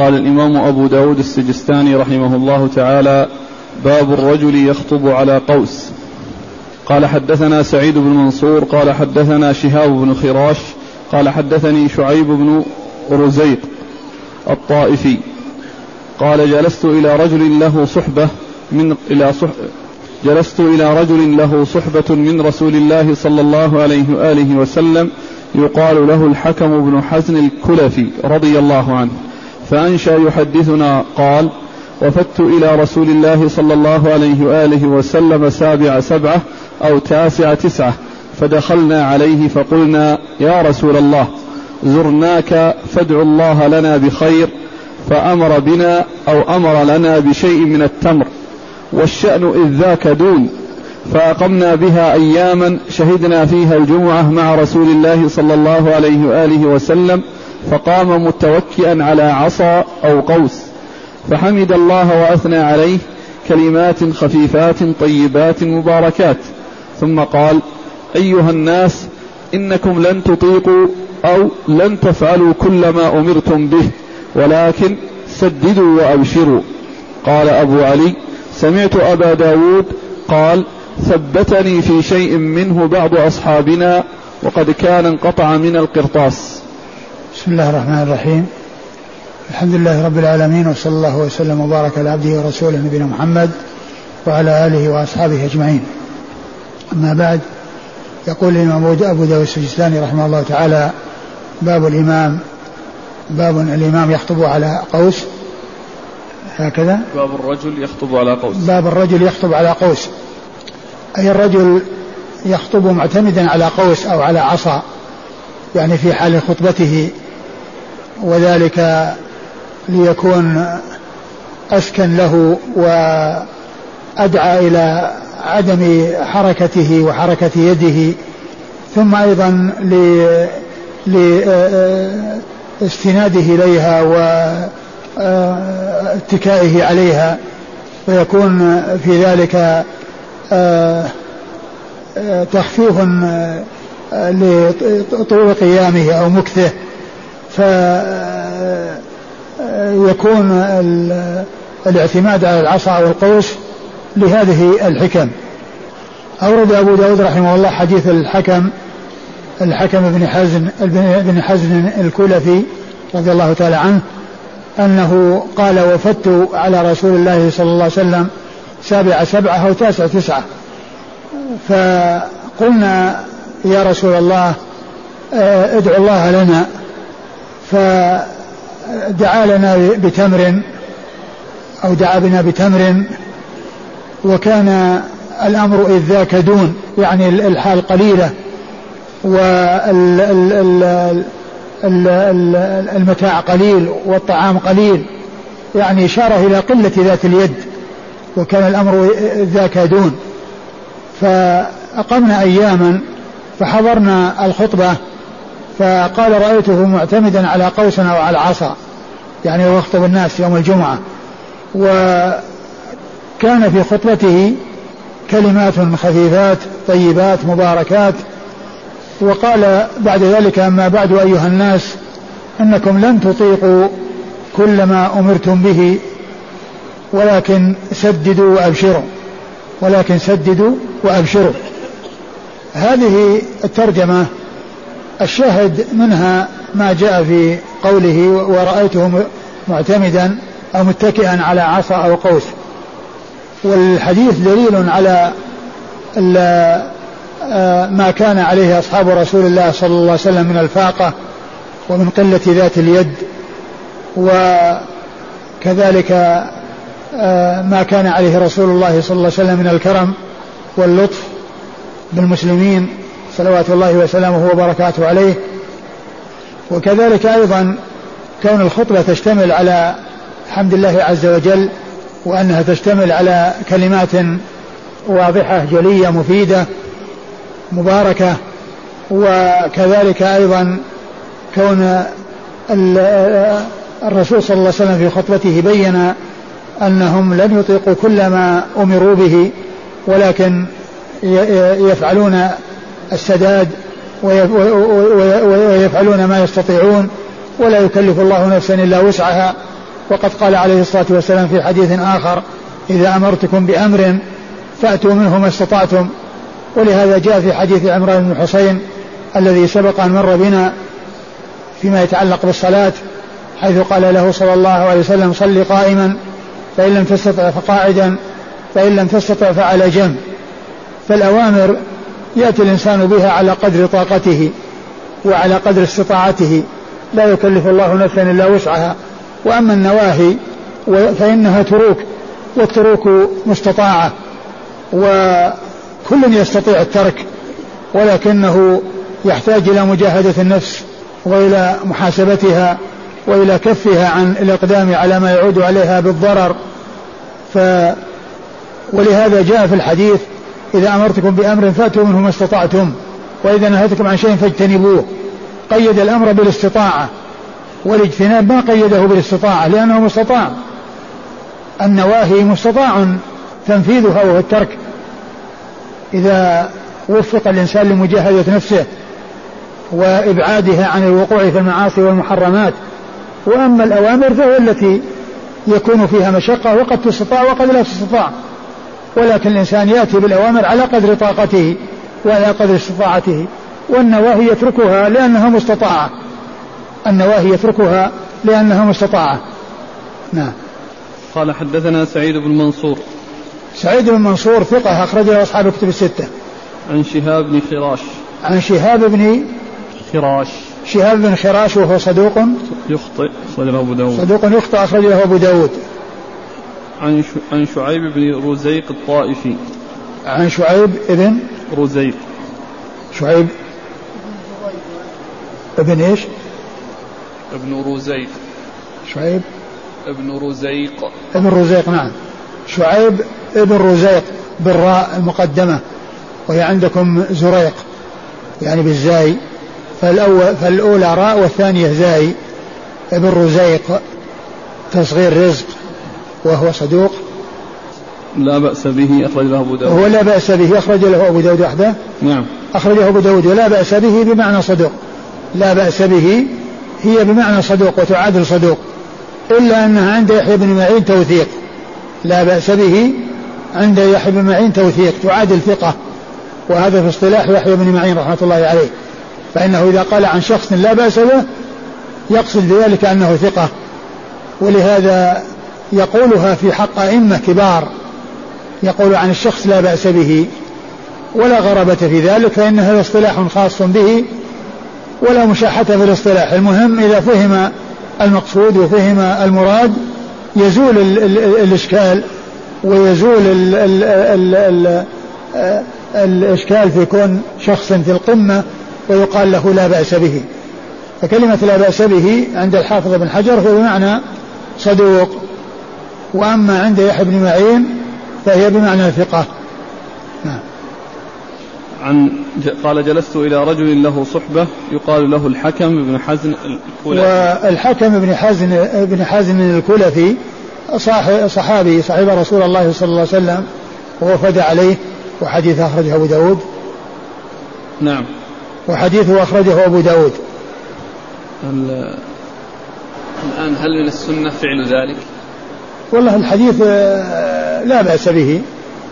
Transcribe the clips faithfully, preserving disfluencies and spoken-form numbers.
قال الإمام أبو داود السجستاني رحمه الله تعالى: باب الرجل يخطب على قوس. قال حدثنا سعيد بن منصور قال حدثنا شهاب بن خراش قال حدثني شعيب بن رزيق الطائفي قال جلست إلى رجل له صحبة من إلى صح جلست إلى رجل له صحبة من رسول الله صلى الله عليه وآله وسلم يقال له الحكم بن حزن الكلفي رضي الله عنه، فأنشأ يحدثنا قال: وفدت إلى رسول الله صلى الله عليه وآله وسلم سابع سبعة أو تاسع تسعة، فدخلنا عليه فقلنا: يا رسول الله، زرناك فادع الله لنا بخير، فأمر بنا أو أمر لنا بشيء من التمر، والشأن إذ ذاك دون، فأقمنا بها أياما شهدنا فيها الجمعة مع رسول الله صلى الله عليه وآله وسلم، فقام متوكئا على عصا أو قوس، فحمد الله وأثنى عليه كلمات خفيفات طيبات مباركات، ثم قال: أيها الناس، إنكم لن تطيقوا أو لن تفعلوا كل ما أمرتم به، ولكن سددوا وأبشروا. قال أبو علي: سمعت أبا داود قال: ثبتني في شيء منه بعض أصحابنا، وقد كان انقطع من القرطاس. بسم الله الرحمن الرحيم، الحمد لله رب العالمين، وصلى الله وسلم وبارك على عبده ورسوله نبينا محمد وعلى آله وأصحابه أجمعين. أما بعد، يقول الإمام أبو داود السجستاني رحمه الله تعالى: باب الإمام باب الإمام يخطب على قوس. هكذا باب الرجل يخطب على قوس. باب الرجل يخطب على قوس، أي الرجل يخطب معتمدا على قوس أو على عصا، يعني في حال خطبته، وذلك ليكون أسكن له وأدعى إلى عدم حركته وحركة يده، ثم أيضا لاستناده إليها واتكائه عليها، ويكون في ذلك تخفيف لطول قيامه أو مكثه، فيكون الاعتماد على العصا أو القوس لهذه الحكم. أورد أبو داود رحمه الله حديث الحكم الحكم بن حزن بن حزن الكلفي رضي الله تعالى عنه، أنه قال: وفدت على رسول الله صلى الله عليه وسلم سابع سبعة أو تاسع تسعة، فقلنا: يا رسول الله، ادعو الله لنا، فدعا لنا بتمر أو دعا بنا بتمر، وكان الأمر إذ ذاك دون، يعني الحال قليلة والمتاع قليل والطعام قليل، يعني إشارة إلى قلة ذات اليد، وكان الأمر ذاك دون. فأقمنا أياما فحضرنا الخطبة، فقال: رأيته معتمدا على قوس أو على عصا، يعني هو يخطب الناس يوم الجمعة، وكان في خطبته كلمات خفيفات طيبات مباركات. وقال بعد ذلك: أما بعد أيها الناس، إنكم لن تطيقوا كل ما أمرتم به، ولكن سددوا وأبشروا ولكن سددوا وأبشروا. هذه الترجمة الشاهد منها ما جاء في قوله: ورأيته معتمدا أو متكئا على عصا أو قوس. والحديث دليل على ما كان عليه أصحاب رسول الله صلى الله عليه وسلم من الفاقة ومن قلة ذات اليد، وكذلك ما كان عليه رسول الله صلى الله عليه وسلم من الكرم واللطف بالمسلمين صلوات الله وسلامه وبركاته عليه. وكذلك أيضا كون الخطبة تشتمل على حمد الله عز وجل، وأنها تشتمل على كلمات واضحة جلية مفيدة مباركة. وكذلك أيضا كون الرسول صلى الله عليه وسلم في خطبته بين أنهم لن يطيقوا كل ما أمروا به، ولكن يفعلون السداد ويفعلون ما يستطيعون، ولا يكلف الله نفسا إلا وسعها، وقد قال عليه الصلاة والسلام في حديث آخر إذا أمرتكم بأمر فأتوا منه ما استطعتم. ولهذا جاء في حديث عمران بن حسين الذي سبق أن مر بنا فيما يتعلق بالصلاة، حيث قال له صلى الله عليه وسلم صل قائما فإن لم تستطع فقاعدا فإن لم تستطع فعلى جنب. فالأوامر يأتي الإنسان بها على قدر طاقته وعلى قدر استطاعته، لا يكلف الله نفسا إلا وسعها. وأما النواهي فإنها تروك، والتروك مستطاعة، وكل يستطيع الترك، ولكنه يحتاج إلى مجاهدة النفس وإلى محاسبتها وإلى كفها عن الإقدام على ما يعود عليها بالضرر. ف ولهذا جاء في الحديث إذا أمرتكم بأمر فأتوا منه ما استطعتم وإذا نهيتكم عن شيء فاجتنبوه. قيد الأمر بالاستطاعة، والاجتناب ما قيده بالاستطاعة لأنه مستطاع. النواهي مستطاع تنفيذها وهو الترك إذا وفق الإنسان لمجاهدة نفسه وإبعادها عن الوقوع في المعاصي والمحرمات. وأما الأوامر فهي التي يكون فيها مشقة وقد تستطاع وقد لا تستطاع، ولكن الإنسان يأتي بالأوامر على قدر طاقته وعلى قدر استطاعته، والنواهي يتركها لأنها مستطاعة. النواهي يتركها لأنها مستطاعة. نعم. قال حدثنا سعيد بن منصور. سعيد بن منصور ثقة أخرجه أصحاب الكتب الستة. عن شهاب بن خراش. عن شهاب بن خراش. شهاب بن خراش وهو صدوق يخطئ أخرجه أبو داود. صدوق يخطئ أخرجه أبو داود. عن عن شعيب بن رزيق الطائفي. عن شعيب ابن رزيق. شعيب ابن ايش؟ ابن رزيق. شعيب ابن رزيق. ابن رزيق. نعم. شعيب ابن رزيق بالراء المقدمة، وهي عندكم زريق يعني بالزاي، فالأول فالأولى راء والثانية زاي. ابن رزيق تصغير رزق، وهو صدوق لا بأس به أخرج له أبو داود. هو لا بأس به أخرج له أبو داود وحده. نعم. أخرجه أبو داود. ولا بأس به بمعنى صدوق، لا بأس به هي بمعنى صدوق وتعادل صدوق، إلا أنها عند يحيى بن معين توثيق. لا بأس به عند يحيى بن معين توثيق تعادل ثقة، وهذا في اصطلاح يحيى بن معين رحمة الله عليه، فإنه إذا قال عن شخص لا بأس به يقصد بذلك أنه ثقة. ولهذا يقولها في حق أئمة كبار، يقول عن الشخص لا بأس به ولا غرابة في ذلك، فإنها اصطلاح خاص به ولا مشاحة في الاصطلاح. المهم إذا فهم المقصود وفهم المراد يزول ال ال الإشكال، ويزول ال ال ال ال الإشكال في كون شخص في القمة ويقال له لا بأس به. فكلمة لا بأس به عند الحافظ بن حجر هي بمعنى صدوق، وأما عند يحيى بن معين فهي بمعنى ثقة. نعم. عن قال جلست إلى رجل له صحبة يقال له الحكم بن حزن الكلفي. والحكم بن حزن بن حزن الكلفي صحابي صاحب رسول الله صلى الله عليه وسلم ووفد عليه، وحديث أخرجه أبو داود. نعم. وحديثه أخرجه أبو داود. الآن هل من السنة فعل ذلك؟ والله الحديث لا بأس به،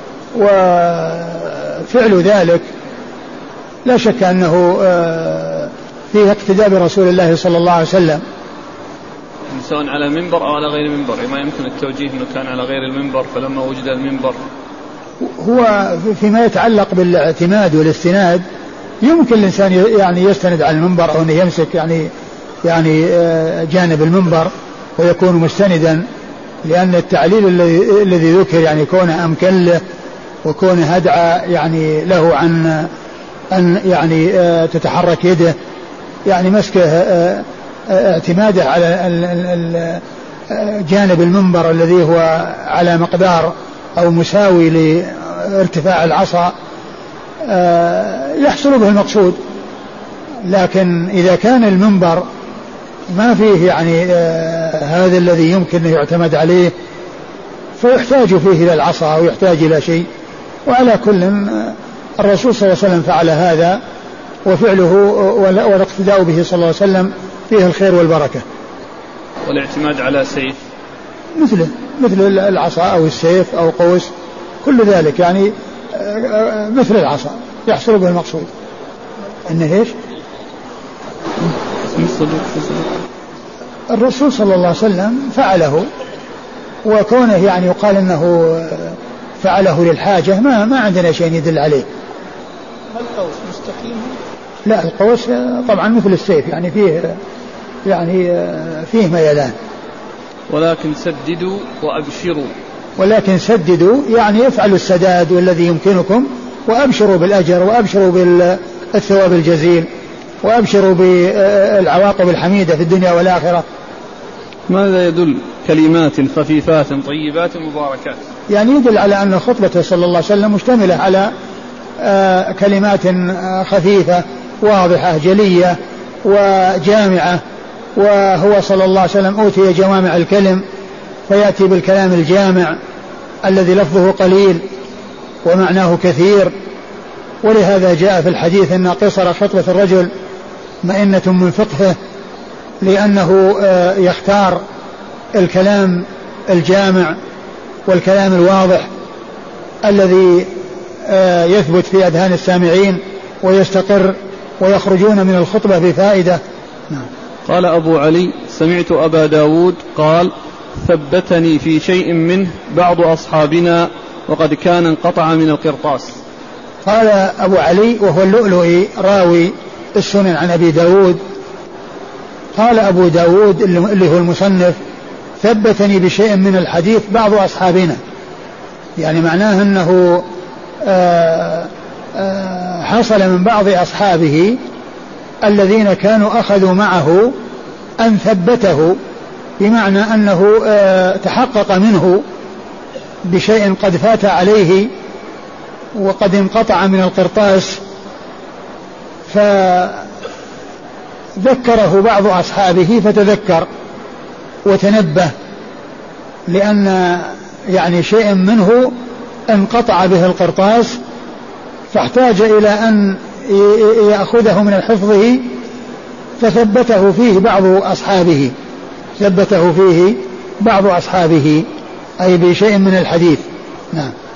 وفعل ذلك لا شك أنه فيه اقتداء برسول الله صلى الله عليه وسلم، سواء على منبر أو على غير منبر. ما يمكن التوجيه أنه كان على غير المنبر فلما وجد المنبر. هو فيما يتعلق بالاعتماد والاستناد يمكن الإنسان يعني يستند على المنبر أو أنه يمسك يعني يعني جانب المنبر ويكون مستندا، لأن التعليل الذي الذي ذكر يعني كونه أمكن له وكونه هدعى يعني له عن أن يعني تتحرك يده، يعني مسكه اعتماده على جانب المنبر الذي هو على مقدار أو مساوي لارتفاع العصا يحصل به المقصود. لكن إذا كان المنبر ما فيه يعني هذا الذي يمكن أن يعتمد عليه فيحتاج فيه إلى العصا أو يحتاج إلى شيء. وعلى كل الرسول صلى الله عليه وسلم فعل هذا، وفعله والاقتداء به صلى الله عليه وسلم فيه الخير والبركة. والاعتماد على سيف مثله مثل العصا أو السيف أو قوس، كل ذلك يعني مثل العصا يحصل به المقصود. إنه إيش؟ الرسول صلى الله عليه وسلم فعله، وكونه يعني يقال أنه فعله للحاجة ما ما عندنا شيء يدل عليه. القوس مستقيم؟ لا، القوس طبعا مثل السيف يعني فيه يعني فيه ميلان. ولكن سددوا وأبشروا. ولكن سددوا يعني افعلوا السداد والذي يمكنكم، وأبشروا بالأجر، وأبشروا بالثواب الجزيل، وأبشروا بالعواقب الحميدة في الدنيا والآخرة. ماذا يدل؟ كلمات خفيفات طيبات مباركات. يعني يدل على أن خطبته صلى الله عليه وسلم مشتملة على كلمات خفيفة واضحة جلية وجامعة، وهو صلى الله عليه وسلم أوتي جوامع الكلم، فيأتي بالكلام الجامع الذي لفظه قليل ومعناه كثير. ولهذا جاء في الحديث أن قصر خطبة الرجل مئنة من فقهه، لأنه يختار الكلام الجامع والكلام الواضح الذي يثبت في أذهان السامعين ويستقر، ويخرجون من الخطبة بفائدة. نعم. قال أبو علي: سمعت أبا داود قال: ثبتني في شيء منه بعض أصحابنا وقد كان انقطع من القرطاس. قال أبو علي وهو اللؤلؤي راوي السنن عن أبي داود، قال أبو داود اللي هو المصنف: ثبتني بشيء من الحديث بعض أصحابنا، يعني معناه أنه آآ آآ حصل من بعض أصحابه الذين كانوا أخذوا معه أن ثبته، بمعنى أنه تحقق منه بشيء قد فات عليه وقد انقطع من القرطاس، فذكره بعض أصحابه فتذكر وتنبه، لأن يعني شيء منه انقطع به القرطاس، فاحتاج إلى أن يأخذه من حفظه، فثبته فيه بعض أصحابه ثبته فيه بعض أصحابه أي بشيء من الحديث. نعم.